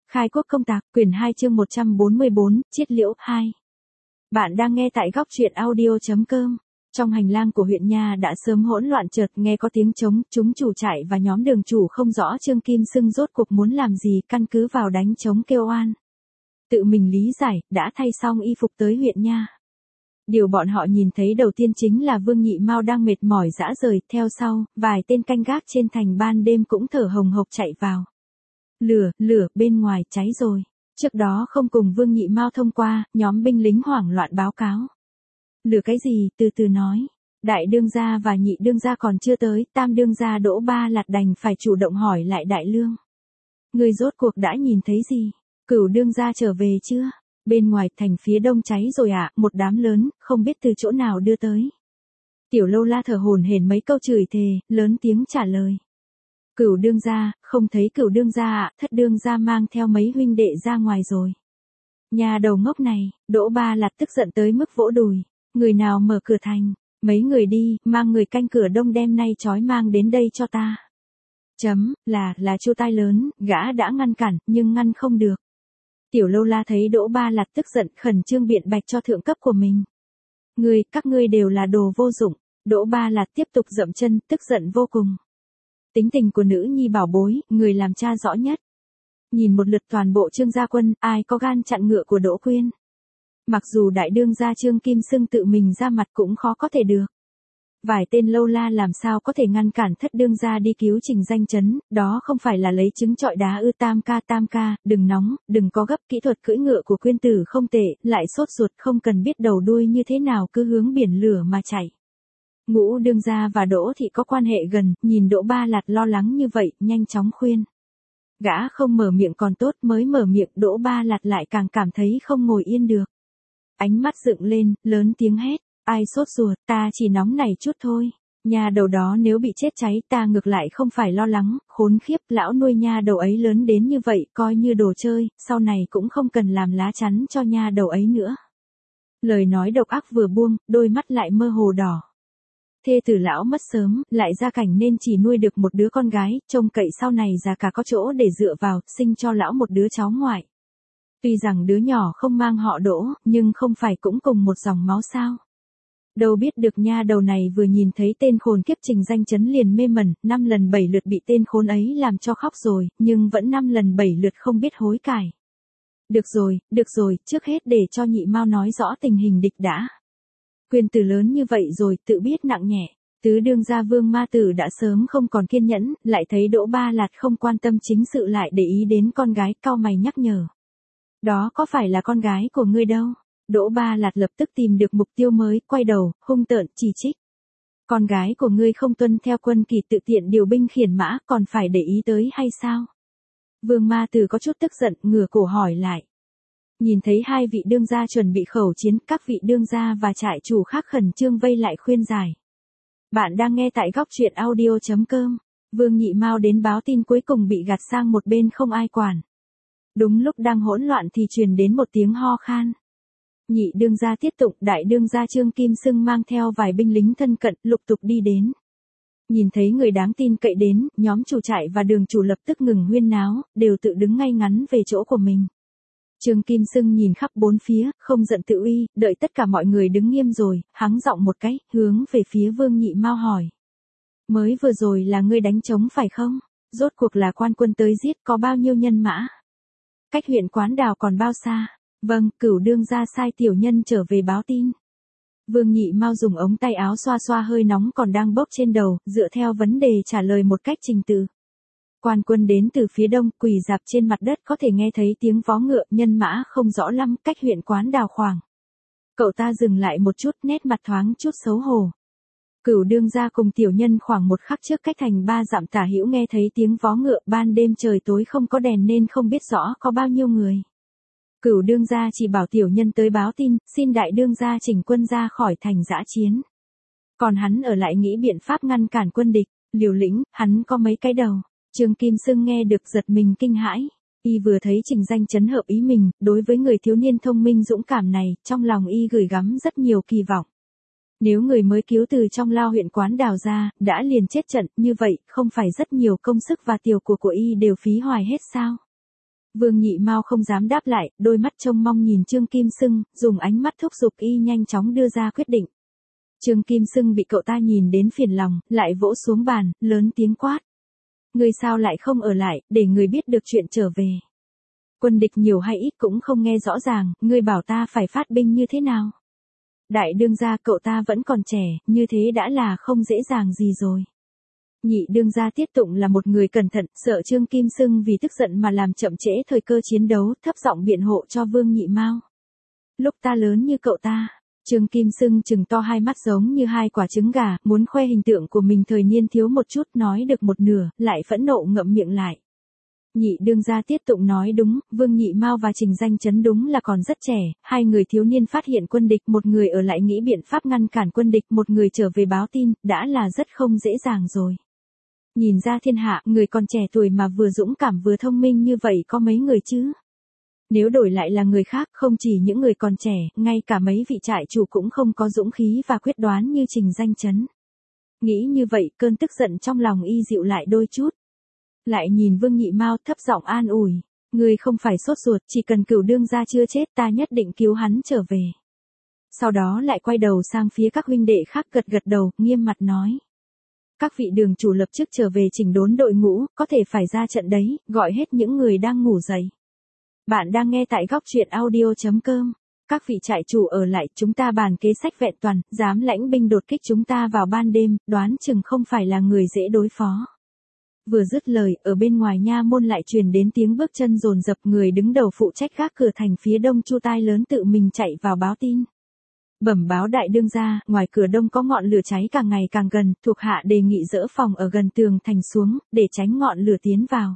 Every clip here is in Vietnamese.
Khai quốc công tạc, quyển 2 chương 144, Chiết liễu 2. Bạn đang nghe tại góc truyện audio.com. Trong hành lang của huyện Nha đã sớm hỗn loạn, chợt nghe có tiếng trống, chúng chủ trại và nhóm đường chủ không rõ Trương Kim Xưng rốt cuộc muốn làm gì, căn cứ vào đánh trống kêu oan. Tự mình lý giải, đã thay xong y phục tới huyện Nha. Điều bọn họ nhìn thấy đầu tiên chính là Vương Nhị Mao đang mệt mỏi rã rời, theo sau, vài tên canh gác trên thành ban đêm cũng thở hồng hộc chạy vào. Lửa, bên ngoài cháy rồi. Trước đó không cùng Vương Nhị Mao thông qua, nhóm binh lính hoảng loạn báo cáo. Lửa cái gì, từ từ nói. Đại đương gia và nhị đương gia còn chưa tới, tam đương gia Đỗ Ba Lạt đành phải chủ động hỏi lại Đại Lương. Người rốt cuộc đã nhìn thấy gì? Cửu đương gia trở về chưa? Bên ngoài thành phía đông cháy rồi ạ, một đám lớn, không biết từ chỗ nào đưa tới. Tiểu Lâu La thở hổn hển mấy câu chửi thề, lớn tiếng trả lời. Cửu đương gia, không thấy cửu đương gia ạ, thất đương gia mang theo mấy huynh đệ ra ngoài rồi. Nhà đầu ngốc này, Đỗ Ba Lạt tức giận tới mức vỗ đùi. Người nào mở cửa thành, mấy người đi, mang người canh cửa đông đêm nay trói mang đến đây cho ta. Là Chu Tai lớn, gã đã ngăn cản, nhưng ngăn không được. Tiểu Lâu La thấy Đỗ Ba Lạt tức giận, khẩn trương biện bạch cho thượng cấp của mình. Các ngươi đều là đồ vô dụng. Đỗ Ba Lạt tiếp tục dậm chân, tức giận vô cùng. Tính tình của nữ nhi bảo bối, người làm cha rõ nhất. Nhìn một lượt toàn bộ Trương gia quân, ai có gan chặn ngựa của Đỗ Quyên. Mặc dù đại đương gia Trương Kim Xưng tự mình ra mặt cũng khó có thể được. Vài tên Lâu La làm sao có thể ngăn cản thất đương gia đi cứu Trình Danh Chấn, đó không phải là lấy trứng trọi đá ư. Tam ca, đừng nóng, đừng có gấp, kỹ thuật cưỡi ngựa của Quyên tử không tệ, lại sốt ruột không cần biết đầu đuôi như thế nào, cứ hướng biển lửa mà chạy. Ngũ đương gia và Đỗ thị có quan hệ gần, nhìn Đỗ Ba Lạt lo lắng như vậy, nhanh chóng khuyên. Gã không mở miệng còn tốt, mới mở miệng Đỗ Ba Lạt lại càng cảm thấy không ngồi yên được. Ánh mắt dựng lên, lớn tiếng hét, ai sốt ruột, ta chỉ nóng này chút thôi. Nhà đầu đó nếu bị chết cháy ta ngược lại không phải lo lắng, khốn khiếp, lão nuôi nha đầu ấy lớn đến như vậy, coi như đồ chơi, sau này cũng không cần làm lá chắn cho nha đầu ấy nữa. Lời nói độc ác vừa buông, đôi mắt lại mơ hồ đỏ. Thê tử lão mất sớm, lại gia cảnh nên chỉ nuôi được một đứa con gái, trông cậy sau này già cả có chỗ để dựa vào, sinh cho lão một đứa cháu ngoại. Tuy rằng đứa nhỏ không mang họ Đỗ, nhưng không phải cũng cùng một dòng máu sao. Đâu biết được nha đầu này vừa nhìn thấy tên khốn kiếp Trình Danh Chấn liền mê mẩn, 5 lần 7 lượt bị tên khốn ấy làm cho khóc rồi, nhưng vẫn 5 lần 7 lượt không biết hối cải. Được rồi, trước hết để cho Nhị Mao nói rõ tình hình địch đã. Quyên tử lớn như vậy rồi, tự biết nặng nhẹ. Tứ đương gia Vương Ma Tử đã sớm không còn kiên nhẫn, lại thấy Đỗ Ba Lạt không quan tâm chính sự lại để ý đến con gái, cau mày nhắc nhở. Đó có phải là con gái của ngươi đâu? Đỗ Ba Lạt lập tức tìm được mục tiêu mới, quay đầu, hung tợn, chỉ trích. Con gái của ngươi không tuân theo quân kỷ tự tiện điều binh khiển mã, còn phải để ý tới hay sao? Vương Ma Tử có chút tức giận, ngửa cổ hỏi lại. Nhìn thấy hai vị đương gia chuẩn bị khẩu chiến, các vị đương gia và trại chủ khác khẩn trương vây lại khuyên giải. Bạn đang nghe tại góc truyện audio.com. Vương Nhị Mao đến báo tin cuối cùng bị gạt sang một bên không ai quản. Đúng lúc đang hỗn loạn thì truyền đến một tiếng ho khan. Nhị đương gia Tiết Tụng, đại đương gia Trương Kim Xưng mang theo vài binh lính thân cận lục tục đi đến. Nhìn thấy người đáng tin cậy đến, nhóm chủ trại và đường chủ lập tức ngừng huyên náo, đều tự đứng ngay ngắn về chỗ của mình. Trương Kim Xưng nhìn khắp bốn phía, không giận tự uy, đợi tất cả mọi người đứng nghiêm rồi, hắng giọng một cái, hướng về phía Vương Nhị Mao hỏi. Mới vừa rồi là ngươi đánh trống phải không? Rốt cuộc là quan quân tới giết, có bao nhiêu nhân mã? Cách huyện Quán Đào còn bao xa? Vâng, cửu đương gia sai tiểu nhân trở về báo tin. Vương Nhị Mao dùng ống tay áo xoa xoa hơi nóng còn đang bốc trên đầu, dựa theo vấn đề trả lời một cách trình tự. Quan quân đến từ phía đông, quỳ rạp trên mặt đất, có thể nghe thấy tiếng vó ngựa, nhân mã không rõ lắm, cách huyện Quán Đào khoảng. Cậu ta dừng lại một chút, nét mặt thoáng chút xấu hổ. Cửu đương gia cùng tiểu nhân khoảng một khắc trước cách thành 3 dặm tả hữu nghe thấy tiếng vó ngựa, ban đêm trời tối không có đèn nên không biết rõ có bao nhiêu người. Cửu đương gia chỉ bảo tiểu nhân tới báo tin, xin đại đương gia chỉnh quân ra khỏi thành dã chiến. Còn hắn ở lại nghĩ biện pháp ngăn cản quân địch, liều lĩnh, hắn có mấy cái đầu. Trương Kim Xưng nghe được giật mình kinh hãi. Y vừa thấy Trình Danh Chấn hợp ý mình, đối với người thiếu niên thông minh dũng cảm này, trong lòng y gửi gắm rất nhiều kỳ vọng. Nếu người mới cứu từ trong lao huyện Quán Đào ra, đã liền chết trận, như vậy, không phải rất nhiều công sức và tiểu của y đều phí hoài hết sao? Vương Nhị Mao không dám đáp lại, đôi mắt trông mong nhìn Trương Kim Sưng, dùng ánh mắt thúc giục y nhanh chóng đưa ra quyết định. Trương Kim Sưng bị cậu ta nhìn đến phiền lòng, lại vỗ xuống bàn, lớn tiếng quát. Người sao lại không ở lại, để người biết được chuyện trở về. Quân địch nhiều hay ít cũng không nghe rõ ràng, ngươi bảo ta phải phát binh như thế nào. Đại đương gia cậu ta vẫn còn trẻ, như thế đã là không dễ dàng gì rồi. Nhị đương gia Tiết Tụng là một người cẩn thận, sợ Trương Kim Sưng vì tức giận mà làm chậm trễ thời cơ chiến đấu, thấp giọng biện hộ cho Vương Nhị Mao. Lúc ta lớn như cậu ta, Trương Kim Sưng trừng to hai mắt giống như hai quả trứng gà, muốn khoe hình tượng của mình thời niên thiếu một chút, nói được một nửa, lại phẫn nộ ngậm miệng lại. Nhị đương gia Tiết Tụng nói đúng, Vương Nhị Mao và Trình Danh Chấn đúng là còn rất trẻ, hai người thiếu niên phát hiện quân địch, một người ở lại nghĩ biện pháp ngăn cản quân địch, một người trở về báo tin, đã là rất không dễ dàng rồi. Nhìn ra thiên hạ, người còn trẻ tuổi mà vừa dũng cảm vừa thông minh như vậy có mấy người chứ? Nếu đổi lại là người khác, không chỉ những người còn trẻ, ngay cả mấy vị trại chủ cũng không có dũng khí và quyết đoán như Trình Danh Chấn. Nghĩ như vậy, cơn tức giận trong lòng y dịu lại đôi chút. Lại nhìn Vương Nhị Mao thấp giọng an ủi. Ngươi không phải sốt ruột, chỉ cần Cửu đương gia chưa chết ta nhất định cứu hắn trở về. Sau đó lại quay đầu sang phía các huynh đệ khác gật gật đầu, nghiêm mặt nói. Các vị đường chủ lập chức trở về chỉnh đốn đội ngũ, có thể phải ra trận đấy, gọi hết những người đang ngủ dậy. Bạn đang nghe tại góc truyện audio.com. Các vị trại chủ ở lại, chúng ta bàn kế sách vẹn toàn, dám lãnh binh đột kích chúng ta vào ban đêm, đoán chừng không phải là người dễ đối phó. Vừa dứt lời, ở bên ngoài nha môn lại truyền đến tiếng bước chân dồn dập, người đứng đầu phụ trách gác cửa thành phía đông Chu Tai Lớn tự mình chạy vào báo tin. Bẩm báo đại đương gia, ngoài cửa đông có ngọn lửa cháy càng ngày càng gần, thuộc hạ đề nghị dỡ phòng ở gần tường thành xuống, để tránh ngọn lửa tiến vào.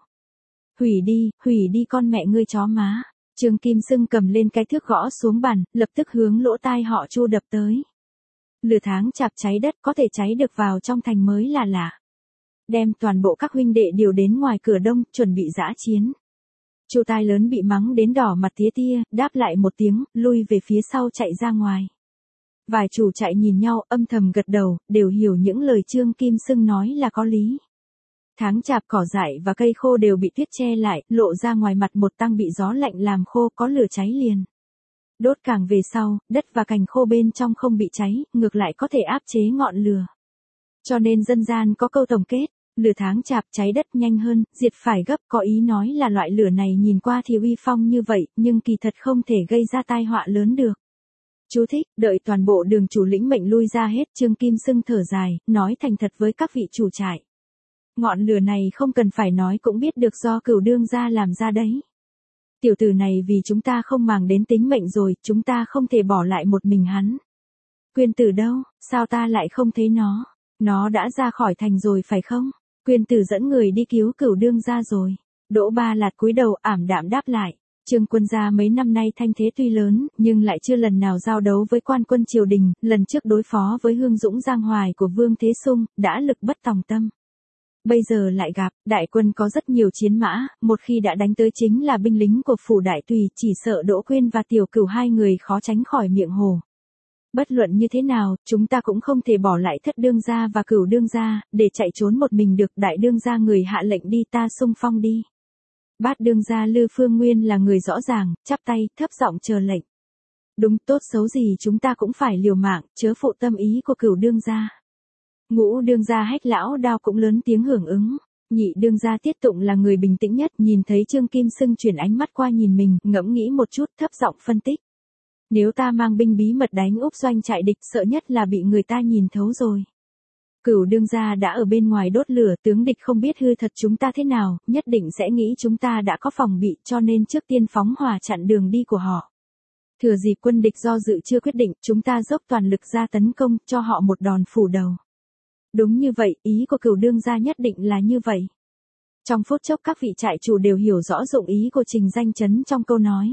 Hủy đi con mẹ ngươi chó má. Trương Kim Sưng cầm lên cái thước gõ xuống bàn, lập tức hướng lỗ tai họ Chu đập tới. Lửa tháng chạp cháy đất, có thể cháy được vào trong thành mới là lạ. Đem toàn bộ các huynh đệ điều đến ngoài cửa đông, chuẩn bị dã chiến. Chu Tai Lớn bị mắng đến đỏ mặt tía tia, đáp lại một tiếng, lui về phía sau chạy ra ngoài. Vài chủ trại nhìn nhau, âm thầm gật đầu, đều hiểu những lời Trương Kim Sưng nói là có lý. Tháng chạp cỏ dại và cây khô đều bị tuyết che lại, lộ ra ngoài mặt một tang bị gió lạnh làm khô, có lửa cháy liền. Đốt càng về sau, đất và cành khô bên trong không bị cháy, ngược lại có thể áp chế ngọn lửa. Cho nên dân gian có câu tổng kết, lửa tháng chạp cháy đất nhanh hơn, diệt phải gấp, có ý nói là loại lửa này nhìn qua thì uy phong như vậy, nhưng kỳ thật không thể gây ra tai họa lớn được. Chú thích, đợi toàn bộ đường chủ lĩnh mệnh lui ra hết, Trương Kim Sưng thở dài, nói thành thật với các vị chủ trại. Ngọn lửa này không cần phải nói cũng biết được do Cửu đương gia làm ra đấy. Tiểu tử này vì chúng ta không màng đến tính mệnh rồi, chúng ta không thể bỏ lại một mình hắn. Quyên tử đâu, sao ta lại không thấy nó? Nó đã ra khỏi thành rồi phải không? Quyên tử dẫn người đi cứu Cửu đương gia rồi. Đỗ Ba Lạt cúi đầu ảm đạm đáp lại. Trương Quân gia mấy năm nay thanh thế tuy lớn, nhưng lại chưa lần nào giao đấu với quan quân triều đình, lần trước đối phó với Hương Dũng Giang Hoài của Vương Thế Sung, đã lực bất tòng tâm. Bây giờ lại gặp, đại quân có rất nhiều chiến mã, một khi đã đánh tới chính là binh lính của phủ đại tùy, chỉ sợ Đỗ Quyên và Tiểu Cửu hai người khó tránh khỏi miệng hồ. Bất luận như thế nào, chúng ta cũng không thể bỏ lại Thất đương gia và Cửu đương gia, để chạy trốn một mình được. Đại đương gia người hạ lệnh đi, ta xung phong đi. Bát đương gia Lư Phương Nguyên là người rõ ràng, chắp tay, thấp giọng chờ lệnh. Đúng, tốt xấu gì chúng ta cũng phải liều mạng, chớ phụ tâm ý của Cửu đương gia. Ngũ đương gia Hách Lão Đao cũng lớn tiếng hưởng ứng. Nhị đương gia Tiết Tụng là người bình tĩnh nhất, nhìn thấy Trương Kim Sưng chuyển ánh mắt qua nhìn mình, ngẫm nghĩ một chút, thấp giọng phân tích. Nếu ta mang binh bí mật đánh úp doanh trại địch, sợ nhất là bị người ta nhìn thấu rồi. Cửu đương gia đã ở bên ngoài đốt lửa, tướng địch không biết hư thật chúng ta thế nào, nhất định sẽ nghĩ chúng ta đã có phòng bị, cho nên trước tiên phóng hỏa chặn đường đi của họ. Thừa dịp quân địch do dự chưa quyết định, chúng ta dốc toàn lực ra tấn công, cho họ một đòn phủ đầu. Đúng như vậy, ý của Cửu đương gia nhất định là như vậy. Trong phút chốc các vị trại chủ đều hiểu rõ dụng ý của Trình Danh Chấn trong câu nói.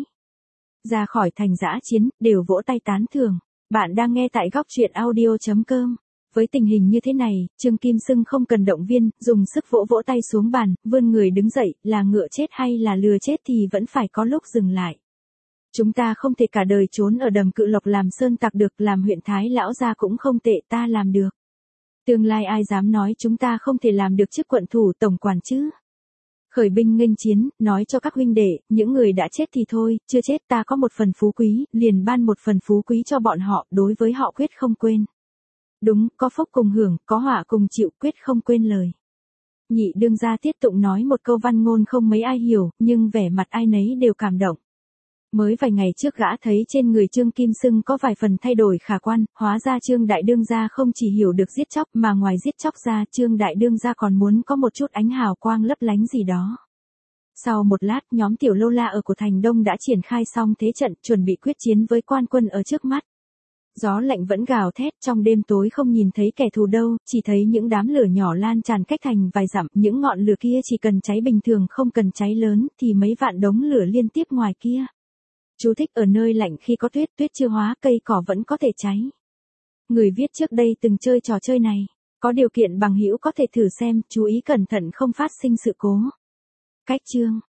Ra khỏi thành dã chiến, đều vỗ tay tán thưởng. Bạn đang nghe tại góc truyện audio.com. Với tình hình như thế này, Trương Kim Sưng không cần động viên, dùng sức vỗ vỗ tay xuống bàn, vươn người đứng dậy, là ngựa chết hay là lừa chết thì vẫn phải có lúc dừng lại. Chúng ta không thể cả đời trốn ở Đầm Cự Lộc làm sơn tặc được, làm huyện thái lão gia cũng không tệ, ta làm được. Tương lai ai dám nói chúng ta không thể làm được chức quận thủ tổng quản chứ? Khởi binh nghênh chiến, nói cho các huynh đệ, những người đã chết thì thôi, chưa chết ta có một phần phú quý, liền ban một phần phú quý cho bọn họ, đối với họ quyết không quên. Đúng, có phúc cùng hưởng, có họa cùng chịu, quyết không quên lời. Nhị đương gia Tiết Tụng nói một câu văn ngôn không mấy ai hiểu, nhưng vẻ mặt ai nấy đều cảm động. Mới vài ngày trước gã thấy trên người Trương Kim Sưng có vài phần thay đổi khả quan, hóa ra Trương Đại Đương gia không chỉ hiểu được giết chóc mà ngoài giết chóc ra Trương Đại Đương gia còn muốn có một chút ánh hào quang lấp lánh gì đó. Sau một lát nhóm tiểu lô la ở của thành Đông đã triển khai xong thế trận chuẩn bị quyết chiến với quan quân ở trước mắt. Gió lạnh vẫn gào thét trong đêm tối không nhìn thấy kẻ thù đâu, chỉ thấy những đám lửa nhỏ lan tràn cách thành vài dặm, những ngọn lửa kia chỉ cần cháy bình thường không cần cháy lớn thì mấy vạn đống lửa liên tiếp ngoài kia. Chú thích ở nơi lạnh khi có tuyết, tuyết chưa hóa cây cỏ vẫn có thể cháy. Người viết trước đây từng chơi trò chơi này, có điều kiện bằng hữu có thể thử xem, chú ý cẩn thận không phát sinh sự cố. Cách chương